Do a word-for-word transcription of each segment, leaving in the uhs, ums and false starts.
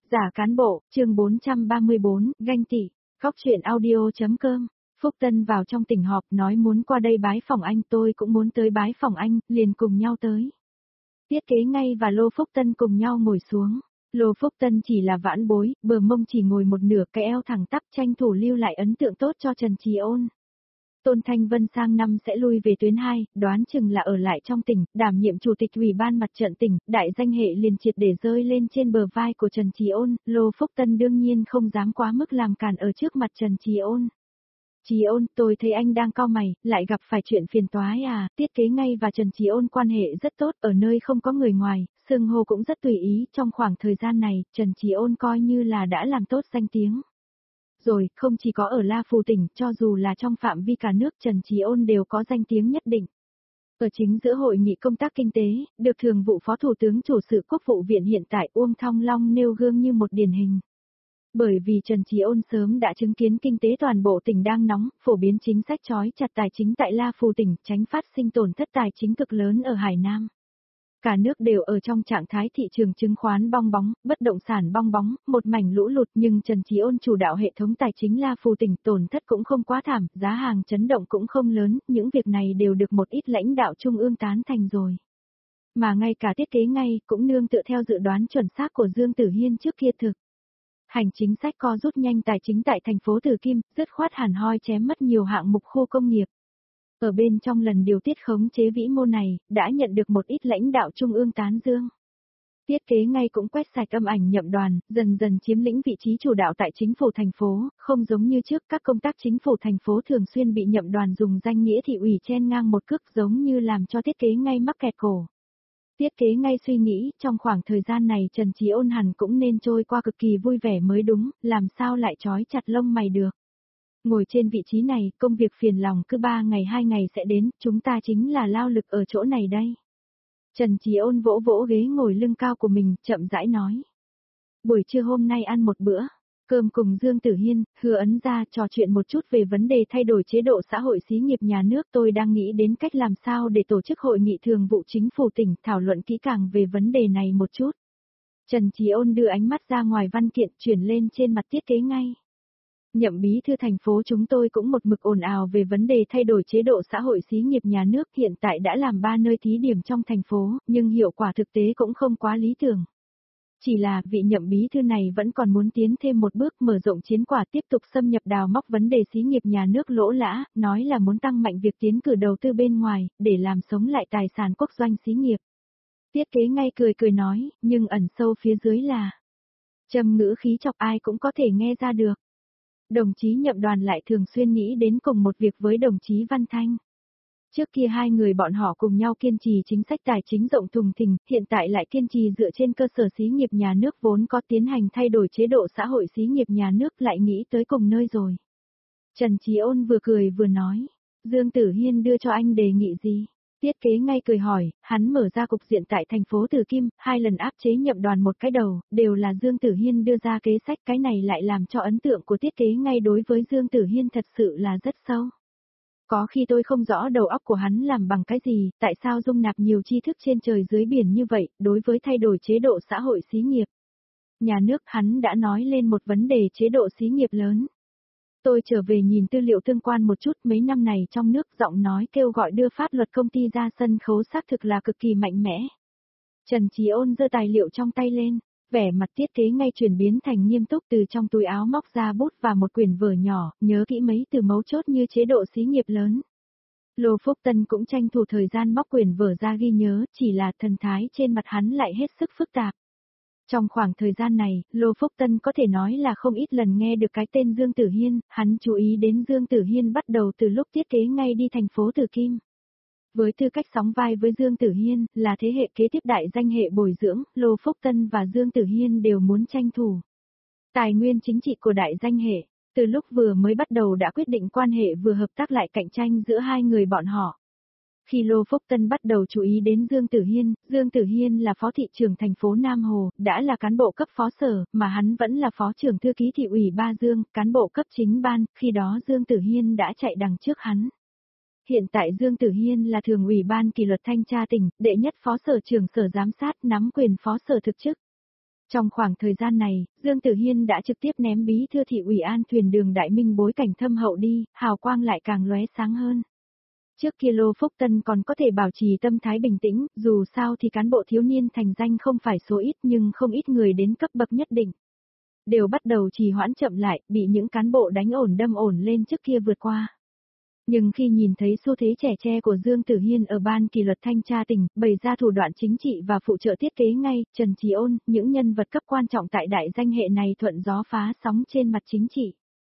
Giả cán bộ, chương bốn trăm ba mươi bốn, ganh tị, góc truyện audio.com. Phúc Tân vào trong tỉnh họp nói muốn qua đây bái phòng anh, tôi cũng muốn tới bái phòng anh, liền cùng nhau tới. Tiết Kế Ngay và Lô Phúc Tân cùng nhau ngồi xuống. Lô Phúc Tân chỉ là vãn bối, bờ mông chỉ ngồi một nửa, cái eo thẳng tắp, tranh thủ lưu lại ấn tượng tốt cho Trần Trì Ôn. Tôn Thanh Vân sang năm sẽ lui về tuyến hai, đoán chừng là ở lại trong tỉnh, đảm nhiệm chủ tịch ủy ban mặt trận tỉnh, đại danh hệ liền triệt để rơi lên trên bờ vai của Trần Trì Ôn, Lô Phúc Tân đương nhiên không dám quá mức làm cản ở trước mặt Trần Trì Ôn. Trì Ôn, tôi thấy anh đang cau mày, lại gặp phải chuyện phiền toái à, Tiết Kế Ngay và Trần Trì Ôn quan hệ rất tốt, ở nơi không có người ngoài, xưng hô cũng rất tùy ý, trong khoảng thời gian này, Trần Trì Ôn coi như là đã làm tốt danh tiếng. Rồi, không chỉ có ở La Phù tỉnh, cho dù là trong phạm vi cả nước, Trần Trì Ôn đều có danh tiếng nhất định. Ở chính giữa hội nghị công tác kinh tế, được Thường vụ Phó Thủ tướng chủ sự Quốc vụ viện hiện tại Uông Thong Long nêu gương như một điển hình. Bởi vì Trần Trì Ôn sớm đã chứng kiến kinh tế toàn bộ tỉnh đang nóng, phổ biến chính sách trói chặt tài chính tại La Phù tỉnh, tránh phát sinh tổn thất tài chính cực lớn ở Hải Nam. Cả nước đều ở trong trạng thái thị trường chứng khoán bong bóng, bất động sản bong bóng, một mảnh lũ lụt, nhưng Trần Trì Ôn chủ đạo hệ thống tài chính La Phù tỉnh, tổn thất cũng không quá thảm, giá hàng chấn động cũng không lớn, những việc này đều được một ít lãnh đạo trung ương tán thành rồi. Mà ngay cả Tiết Kế Ngay cũng nương tựa theo dự đoán chuẩn xác của Dương Tử Hiên trước kia thực. Hành chính sách co rút nhanh tài chính tại thành phố Từ Kim, dứt khoát hẳn hoi chém mất nhiều hạng mục khu công nghiệp. Ở bên trong lần điều tiết khống chế vĩ mô này, đã nhận được một ít lãnh đạo trung ương tán dương. Tiết Kế Ngay cũng quét sạch âm ảnh nhậm đoàn, dần dần chiếm lĩnh vị trí chủ đạo tại chính phủ thành phố, không giống như trước các công tác chính phủ thành phố thường xuyên bị nhậm đoàn dùng danh nghĩa thị ủy chen ngang một cước, giống như làm cho Tiết Kế Ngay mắc kẹt cổ. Tiết Kế Ngay suy nghĩ, trong khoảng thời gian này Trần Trì Ôn hẳn cũng nên trôi qua cực kỳ vui vẻ mới đúng, làm sao lại trói chặt lông mày được. Ngồi trên vị trí này, công việc phiền lòng cứ ba ngày hai ngày sẽ đến, chúng ta chính là lao lực ở chỗ này đây. Trần Trì Ôn vỗ vỗ ghế ngồi lưng cao của mình, chậm rãi nói. Buổi trưa hôm nay ăn một bữa, cơm cùng Dương Tử Hiên, Hứa Ấn Gia trò chuyện một chút về vấn đề thay đổi chế độ xã hội xí nghiệp nhà nước, tôi đang nghĩ đến cách làm sao để tổ chức hội nghị thường vụ chính phủ tỉnh thảo luận kỹ càng về vấn đề này một chút. Trần Trì Ôn đưa ánh mắt ra ngoài văn kiện chuyển lên trên mặt Tiết Kế Ngay. Nhậm bí thư thành phố chúng tôi cũng một mực ồn ào về vấn đề thay đổi chế độ xã hội xí nghiệp nhà nước, hiện tại đã làm ba nơi thí điểm trong thành phố, nhưng hiệu quả thực tế cũng không quá lý tưởng. Chỉ là vị nhậm bí thư này vẫn còn muốn tiến thêm một bước, mở rộng chiến quả, tiếp tục xâm nhập đào móc vấn đề xí nghiệp nhà nước lỗ lã, nói là muốn tăng mạnh việc tiến cử đầu tư bên ngoài, để làm sống lại tài sản quốc doanh xí nghiệp. Tiết Kế Ngay cười cười nói, nhưng ẩn sâu phía dưới là trầm ngữ khí chọc ai cũng có thể nghe ra được. Đồng chí nhậm đoàn lại thường xuyên nghĩ đến cùng một việc với đồng chí Văn Thanh. Trước kia hai người bọn họ cùng nhau kiên trì chính sách tài chính rộng thùng thình, hiện tại lại kiên trì dựa trên cơ sở xí nghiệp nhà nước vốn có tiến hành thay đổi chế độ xã hội xí nghiệp nhà nước, lại nghĩ tới cùng nơi rồi. Trần Trì Ôn vừa cười vừa nói, Dương Tử Hiên đưa cho anh đề nghị gì? Tiết Kế Ngay cười hỏi, hắn mở ra cục diện tại thành phố Từ Kim, hai lần áp chế nhậm đoàn một cái đầu, đều là Dương Tử Hiên đưa ra kế sách, cái này lại làm cho ấn tượng của Tiết Kế Ngay đối với Dương Tử Hiên thật sự là rất sâu. Có khi tôi không rõ đầu óc của hắn làm bằng cái gì, tại sao dung nạp nhiều tri thức trên trời dưới biển như vậy, đối với thay đổi chế độ xã hội xí nghiệp. Nhà nước hắn đã nói lên một vấn đề chế độ xí nghiệp lớn. Tôi trở về nhìn tư liệu tương quan một chút, mấy năm này trong nước giọng nói kêu gọi đưa pháp luật công ty ra sân khấu xác thực là cực kỳ mạnh mẽ. Trần Trì Ôn giơ tài liệu trong tay lên, vẻ mặt Tiết Kế Ngay chuyển biến thành nghiêm túc, từ trong túi áo móc ra bút và một quyển vở nhỏ, nhớ kỹ mấy từ mấu chốt như chế độ xí nghiệp lớn. Lô Phúc Tân cũng tranh thủ thời gian móc quyển vở ra ghi nhớ, chỉ là thần thái trên mặt hắn lại hết sức phức tạp. Trong khoảng thời gian này, Lô Phúc Tân có thể nói là không ít lần nghe được cái tên Dương Tử Hiên, hắn chú ý đến Dương Tử Hiên bắt đầu từ lúc Tiết Kế Ngay đi thành phố Từ Kim. Với tư cách sóng vai với Dương Tử Hiên, là thế hệ kế tiếp đại danh hệ bồi dưỡng, Lô Phúc Tân và Dương Tử Hiên đều muốn tranh thủ tài nguyên chính trị của đại danh hệ, từ lúc vừa mới bắt đầu đã quyết định quan hệ vừa hợp tác lại cạnh tranh giữa hai người bọn họ. Khi Lô Phúc Tân bắt đầu chú ý đến Dương Tử Hiên, Dương Tử Hiên là phó thị trưởng thành phố Nam Hồ, đã là cán bộ cấp phó sở, mà hắn vẫn là phó trưởng thư ký thị ủy Ba Dương, cán bộ cấp chính ban, khi đó Dương Tử Hiên đã chạy đằng trước hắn. Hiện tại Dương Tử Hiên là thường ủy ban kỷ luật thanh tra tỉnh, đệ nhất phó sở trưởng sở giám sát, nắm quyền phó sở thực chức. Trong khoảng thời gian này, Dương Tử Hiên đã trực tiếp ném bí thư thị ủy An Thuyền Đường Đại Minh bối cảnh thâm hậu đi, hào quang lại càng lóe sáng hơn. Trước kia Lô Phúc Tân còn có thể bảo trì tâm thái bình tĩnh, dù sao thì cán bộ thiếu niên thành danh không phải số ít nhưng không ít người đến cấp bậc nhất định. Đều bắt đầu trì hoãn chậm lại, bị những cán bộ đánh ổn đâm ổn lên trước kia vượt qua. Nhưng khi nhìn thấy xu thế trẻ tre của Dương Tử Hiên ở ban kỷ luật thanh tra tỉnh, bày ra thủ đoạn chính trị và phụ trợ thiết kế ngay, Trần Chí Ôn, những nhân vật cấp quan trọng tại đại danh hệ này thuận gió phá sóng trên mặt chính trị.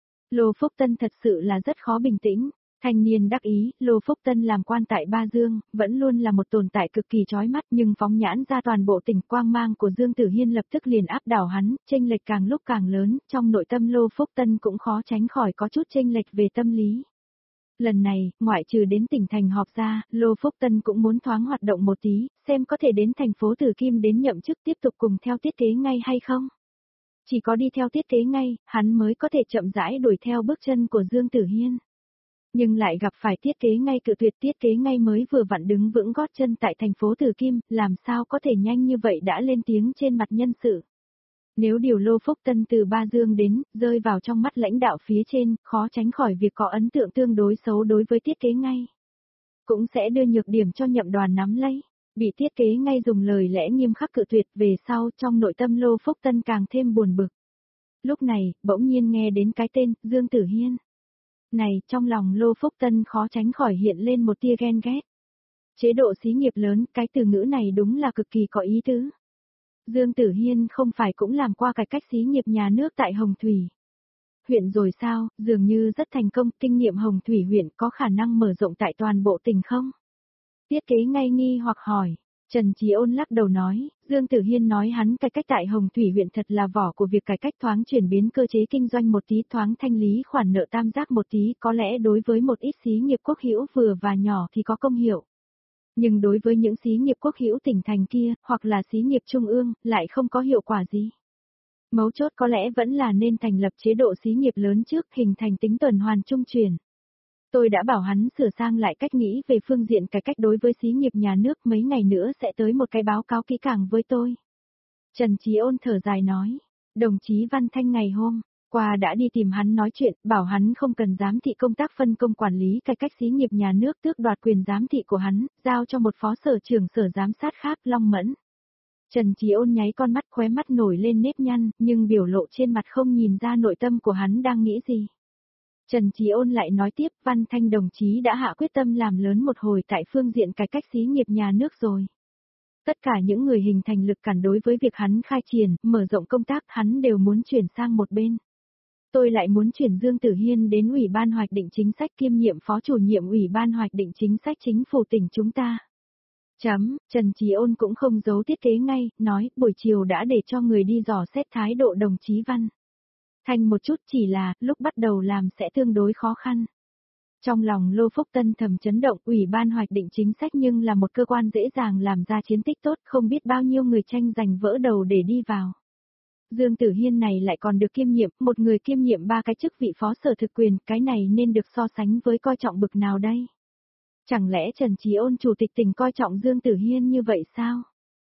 Lô Phúc Tân thật sự là rất khó bình tĩnh. Thanh niên đắc ý, Lô Phúc Tân làm quan tại Ba Dương, vẫn luôn là một tồn tại cực kỳ chói mắt nhưng phóng nhãn ra toàn bộ tỉnh quang mang của Dương Tử Hiên lập tức liền áp đảo hắn, chênh lệch càng lúc càng lớn, trong nội tâm Lô Phúc Tân cũng khó tránh khỏi có chút chênh lệch về tâm lý. Lần này, ngoại trừ đến tỉnh thành họp ra, Lô Phúc Tân cũng muốn thoáng hoạt động một tí, xem có thể đến thành phố Tử Kim đến nhậm chức tiếp tục cùng theo thiết kế ngay hay không. Chỉ có đi theo thiết kế ngay, hắn mới có thể chậm rãi đuổi theo bước chân của Dương Tử Hiên. Nhưng lại gặp phải thiết kế ngay cự tuyệt thiết kế ngay mới vừa vặn đứng vững gót chân tại thành phố Tử Kim, làm sao có thể nhanh như vậy đã lên tiếng trên mặt nhân sự. Nếu điều Lô Phúc Tân từ Ba Dương đến, rơi vào trong mắt lãnh đạo phía trên, khó tránh khỏi việc có ấn tượng tương đối xấu đối với thiết kế ngay. Cũng sẽ đưa nhược điểm cho nhậm đoàn nắm lấy, bị thiết kế ngay dùng lời lẽ nghiêm khắc cự tuyệt về sau trong nội tâm Lô Phúc Tân càng thêm buồn bực. Lúc này, bỗng nhiên nghe đến cái tên, Dương Tử Hiên. Này, trong lòng Lô Phúc Tân khó tránh khỏi hiện lên một tia ghen ghét. Chế độ xí nghiệp lớn, cái từ ngữ này đúng là cực kỳ có ý tứ. Dương Tử Hiên không phải cũng làm qua cải cách xí nghiệp nhà nước tại Hồng Thủy huyện rồi sao, dường như rất thành công, kinh nghiệm Hồng Thủy huyện có khả năng mở rộng tại toàn bộ tỉnh không? Thiết kế ngay nghi hoặc hỏi. Trần Chí Ôn lắc đầu nói, Dương Tử Hiên nói hắn cải cách tại Hồng Thủy huyện thật là vỏ của việc cải cách thoáng chuyển biến cơ chế kinh doanh một tí, thoáng thanh lý khoản nợ tam giác một tí, có lẽ đối với một ít xí nghiệp quốc hữu vừa và nhỏ thì có công hiệu. Nhưng đối với những xí nghiệp quốc hữu tỉnh thành kia, hoặc là xí nghiệp trung ương, lại không có hiệu quả gì. Mấu chốt có lẽ vẫn là nên thành lập chế độ xí nghiệp lớn trước, hình thành tính tuần hoàn trung chuyển. Tôi đã bảo hắn sửa sang lại cách nghĩ về phương diện cải cách đối với xí nghiệp nhà nước, mấy ngày nữa sẽ tới một cái báo cáo kỹ càng với tôi. Trần Chí Ôn thở dài nói, đồng chí Văn Thanh ngày hôm qua đã đi tìm hắn nói chuyện, bảo hắn không cần giám thị công tác phân công quản lý cải cách xí nghiệp nhà nước, tước đoạt quyền giám thị của hắn, giao cho một phó sở trưởng sở giám sát khác, Long Mẫn. Trần Chí Ôn nháy con mắt, khóe mắt nổi lên nếp nhăn, nhưng biểu lộ trên mặt không nhìn ra nội tâm của hắn đang nghĩ gì. Trần Chí Ôn lại nói tiếp, Văn Thanh đồng chí đã hạ quyết tâm làm lớn một hồi tại phương diện cải cách xí nghiệp nhà nước rồi. Tất cả những người hình thành lực cản đối với việc hắn khai triển, mở rộng công tác hắn đều muốn chuyển sang một bên. Tôi lại muốn chuyển Dương Tử Hiên đến Ủy ban hoạch định chính sách kiêm nhiệm phó chủ nhiệm Ủy ban hoạch định chính sách chính phủ tỉnh chúng ta. Chấm, Trần Chí Ôn cũng không giấu thiết kế ngay, nói, buổi chiều đã để cho người đi dò xét thái độ đồng chí Văn Thanh một chút, chỉ là, lúc bắt đầu làm sẽ tương đối khó khăn. Trong lòng Lô Phúc Tân thầm chấn động, Ủy ban hoạch định chính sách nhưng là một cơ quan dễ dàng làm ra chiến tích tốt, không biết bao nhiêu người tranh giành vỡ đầu để đi vào. Dương Tử Hiên này lại còn được kiêm nhiệm, một người kiêm nhiệm ba cái chức vị phó sở thực quyền, cái này nên được so sánh với coi trọng bực nào đây? Chẳng lẽ Trần Chí Ôn chủ tịch tỉnh coi trọng Dương Tử Hiên như vậy sao?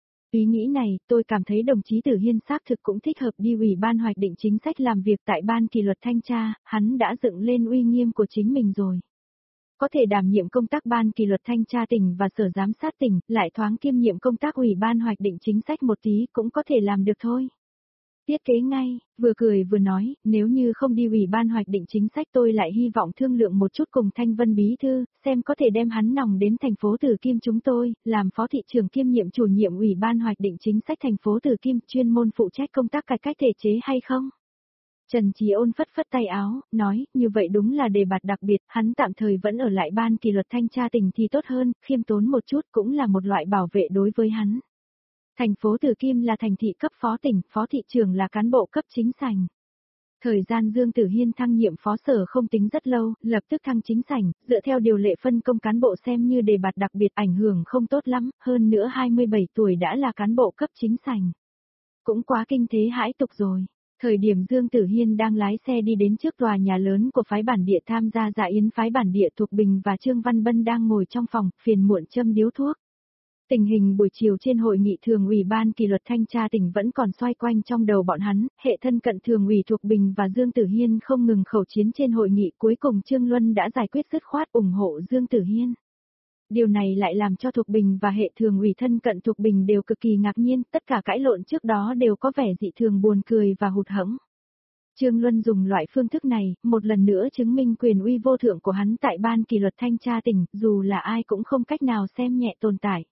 Ý nghĩ này, tôi cảm thấy đồng chí Tử Hiên xác thực cũng thích hợp đi Ủy ban hoạch định chính sách làm việc tại ban kỷ luật thanh tra, hắn đã dựng lên uy nghiêm của chính mình rồi. Có thể đảm nhiệm công tác ban kỷ luật thanh tra tỉnh và sở giám sát tỉnh, lại thoáng kiêm nhiệm công tác Ủy ban hoạch định chính sách một tí cũng có thể làm được thôi. Thiết kế ngay, vừa cười vừa nói, nếu như không đi Ủy ban hoạch định chính sách tôi lại hy vọng thương lượng một chút cùng Thanh Vân Bí Thư, xem có thể đem hắn nòng đến thành phố Tử Kim chúng tôi, làm phó thị trưởng kiêm nhiệm chủ nhiệm Ủy ban hoạch định chính sách thành phố Tử Kim, chuyên môn phụ trách công tác cải cách thể chế hay không? Trần Chí Ôn phất phất tay áo, nói, như vậy đúng là đề bạt đặc biệt, hắn tạm thời vẫn ở lại ban kỷ luật thanh tra tỉnh thì tốt hơn, khiêm tốn một chút cũng là một loại bảo vệ đối với hắn. Thành phố Tử Kim là thành thị cấp phó tỉnh, phó thị trưởng là cán bộ cấp chính sảnh. Thời gian Dương Tử Hiên thăng nhiệm phó sở không tính rất lâu, lập tức thăng chính sảnh, dựa theo điều lệ phân công cán bộ xem như đề bạt đặc biệt ảnh hưởng không tốt lắm, hơn nữa hai mươi bảy tuổi đã là cán bộ cấp chính sảnh. Cũng quá kinh thế hãi tục rồi. Thời điểm Dương Tử Hiên đang lái xe đi đến trước tòa nhà lớn của phái bản địa tham gia dạ yến phái bản địa thuộc Bình và Trương Văn Bân đang ngồi trong phòng, phiền muộn châm điếu thuốc. Tình hình buổi chiều trên hội nghị thường ủy ban kỷ luật thanh tra tỉnh vẫn còn xoay quanh trong đầu bọn hắn, hệ thân cận thường ủy Thục Bình và Dương Tử Hiên không ngừng khẩu chiến trên hội nghị, cuối cùng Trương Luân đã giải quyết dứt khoát ủng hộ Dương Tử Hiên. Điều này lại làm cho Thục Bình và hệ thường ủy thân cận Thục Bình đều cực kỳ ngạc nhiên, tất cả cãi lộn trước đó đều có vẻ dị thường buồn cười và hụt hẫng. Trương Luân dùng loại phương thức này, một lần nữa chứng minh quyền uy vô thượng của hắn tại ban kỷ luật thanh tra tỉnh, dù là ai cũng không cách nào xem nhẹ tồn tại.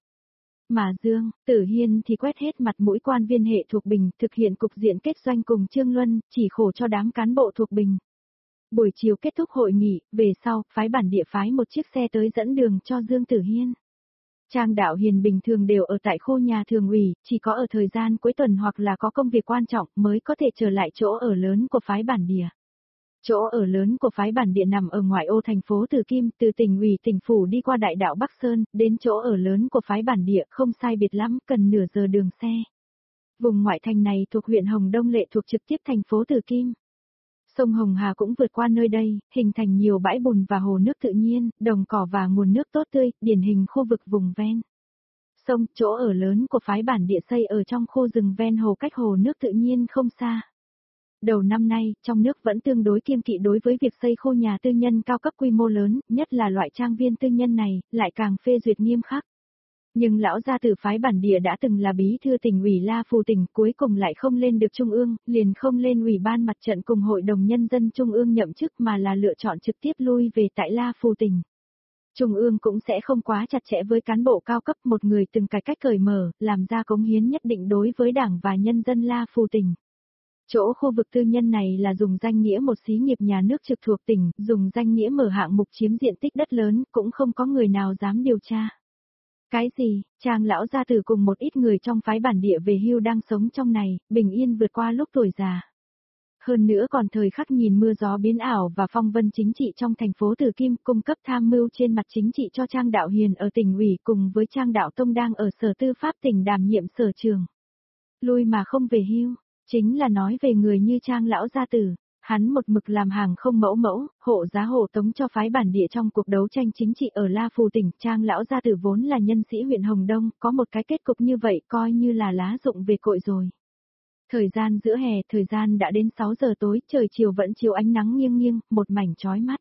Mà Dương Tử Hiên thì quét hết mặt mũi quan viên hệ Thục Bình, thực hiện cục diện kết doanh cùng Trương Luân, chỉ khổ cho đám cán bộ Thục Bình. Buổi chiều kết thúc hội nghị, về sau, phái bản địa phái một chiếc xe tới dẫn đường cho Dương Tử Hiên. Trang Đạo Hiền bình thường đều ở tại khu nhà thường ủy, chỉ có ở thời gian cuối tuần hoặc là có công việc quan trọng mới có thể trở lại chỗ ở lớn của phái bản địa. Chỗ ở lớn của phái bản địa nằm ở ngoại ô thành phố Từ Kim, từ tỉnh ủy tỉnh phủ đi qua đại đạo Bắc Sơn, đến chỗ ở lớn của phái bản địa không sai biệt lắm, cần nửa giờ đường xe. Vùng ngoại thành này thuộc huyện Hồng Đông Lệ thuộc trực tiếp thành phố Từ Kim. Sông Hồng Hà cũng vượt qua nơi đây, hình thành nhiều bãi bùn và hồ nước tự nhiên, đồng cỏ và nguồn nước tốt tươi, điển hình khu vực vùng ven. Sông, chỗ ở lớn của phái bản địa xây ở trong khu rừng ven hồ cách hồ nước tự nhiên không xa. Đầu năm nay, trong nước vẫn tương đối kiêng kỵ đối với việc xây khu nhà tư nhân cao cấp quy mô lớn, nhất là loại trang viên tư nhân này, lại càng phê duyệt nghiêm khắc. Nhưng lão gia tử phái bản địa đã từng là bí thư tỉnh ủy La Phù tỉnh, cuối cùng lại không lên được trung ương, liền không lên ủy ban mặt trận cùng hội đồng nhân dân trung ương nhậm chức mà là lựa chọn trực tiếp lui về tại La Phù tỉnh. Trung ương cũng sẽ không quá chặt chẽ với cán bộ cao cấp, một người từng cải cách cởi mở, làm ra cống hiến nhất định đối với đảng và nhân dân La Phù tỉnh. Chỗ khu vực tư nhân này là dùng danh nghĩa một xí nghiệp nhà nước trực thuộc tỉnh, dùng danh nghĩa mở hạng mục chiếm diện tích đất lớn, cũng không có người nào dám điều tra. Cái gì, Trang lão gia tử cùng một ít người trong phái bản địa về hưu đang sống trong này, bình yên vượt qua lúc tuổi già. Hơn nữa còn thời khắc nhìn mưa gió biến ảo và phong vân chính trị trong thành phố Từ Kim, cung cấp tham mưu trên mặt chính trị cho Trang Đạo Hiền ở tỉnh ủy cùng với Trang Đạo Tông đang ở Sở Tư pháp tỉnh đảm nhiệm sở trường. Lui mà không về hưu, chính là nói về người như Trang lão gia tử. Hắn một mực làm hàng không mẫu mẫu, hộ giá hộ tống cho phái bản địa trong cuộc đấu tranh chính trị ở La Phù tỉnh. Trang lão gia tử vốn là nhân sĩ huyện Hồng Đông, có một cái kết cục như vậy coi như là lá rụng về cội rồi. Thời gian giữa hè, thời gian đã đến sáu giờ tối, trời chiều vẫn chiếu ánh nắng nghiêng nghiêng, một mảnh chói mắt.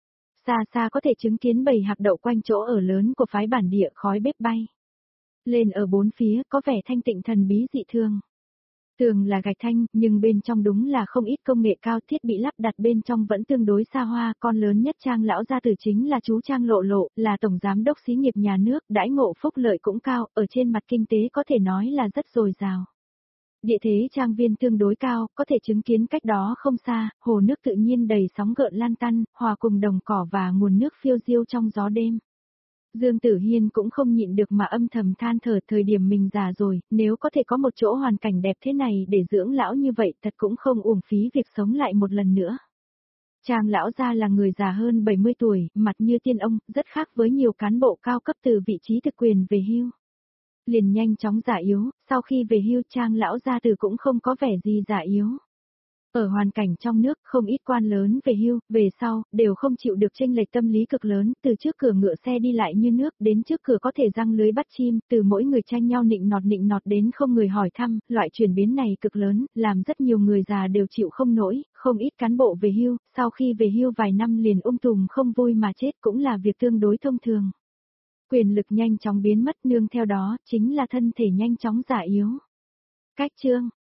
Xa xa có thể chứng kiến bầy hạc đậu quanh chỗ ở lớn của phái bản địa, khói bếp bay lên ở bốn phía, có vẻ thanh tịnh thần bí dị thường. Tường là gạch thanh, nhưng bên trong đúng là không ít công nghệ cao, thiết bị lắp đặt bên trong vẫn tương đối xa hoa, con lớn nhất Trang lão gia tử chính là chú Trang Lộ Lộ, là tổng giám đốc xí nghiệp nhà nước, đãi ngộ phúc lợi cũng cao, ở trên mặt kinh tế có thể nói là rất dồi dào. Địa thế trang viên tương đối cao, có thể chứng kiến cách đó không xa, hồ nước tự nhiên đầy sóng gợn lan tăn, hòa cùng đồng cỏ và nguồn nước phiêu diêu trong gió đêm. Dương Tử Hiên cũng không nhịn được mà âm thầm than thở, thời điểm mình già rồi, nếu có thể có một chỗ hoàn cảnh đẹp thế này để dưỡng lão như vậy thật cũng không uổng phí việc sống lại một lần nữa. Trang lão gia là người già hơn bảy mươi tuổi, mặt như tiên ông, rất khác với nhiều cán bộ cao cấp từ vị trí thực quyền về hưu. Liền nhanh chóng già yếu, sau khi về hưu Trang lão gia tử cũng không có vẻ gì già yếu. Ở hoàn cảnh trong nước, không ít quan lớn về hưu, về sau, đều không chịu được chênh lệch tâm lý cực lớn, từ trước cửa ngựa xe đi lại như nước, đến trước cửa có thể răng lưới bắt chim, từ mỗi người tranh nhau nịnh nọt nịnh nọt đến không người hỏi thăm, loại chuyển biến này cực lớn, làm rất nhiều người già đều chịu không nổi, không ít cán bộ về hưu, sau khi về hưu vài năm liền ung tùm không vui mà chết cũng là việc tương đối thông thường. Quyền lực nhanh chóng biến mất, nương theo đó, chính là thân thể nhanh chóng già yếu. Cách chương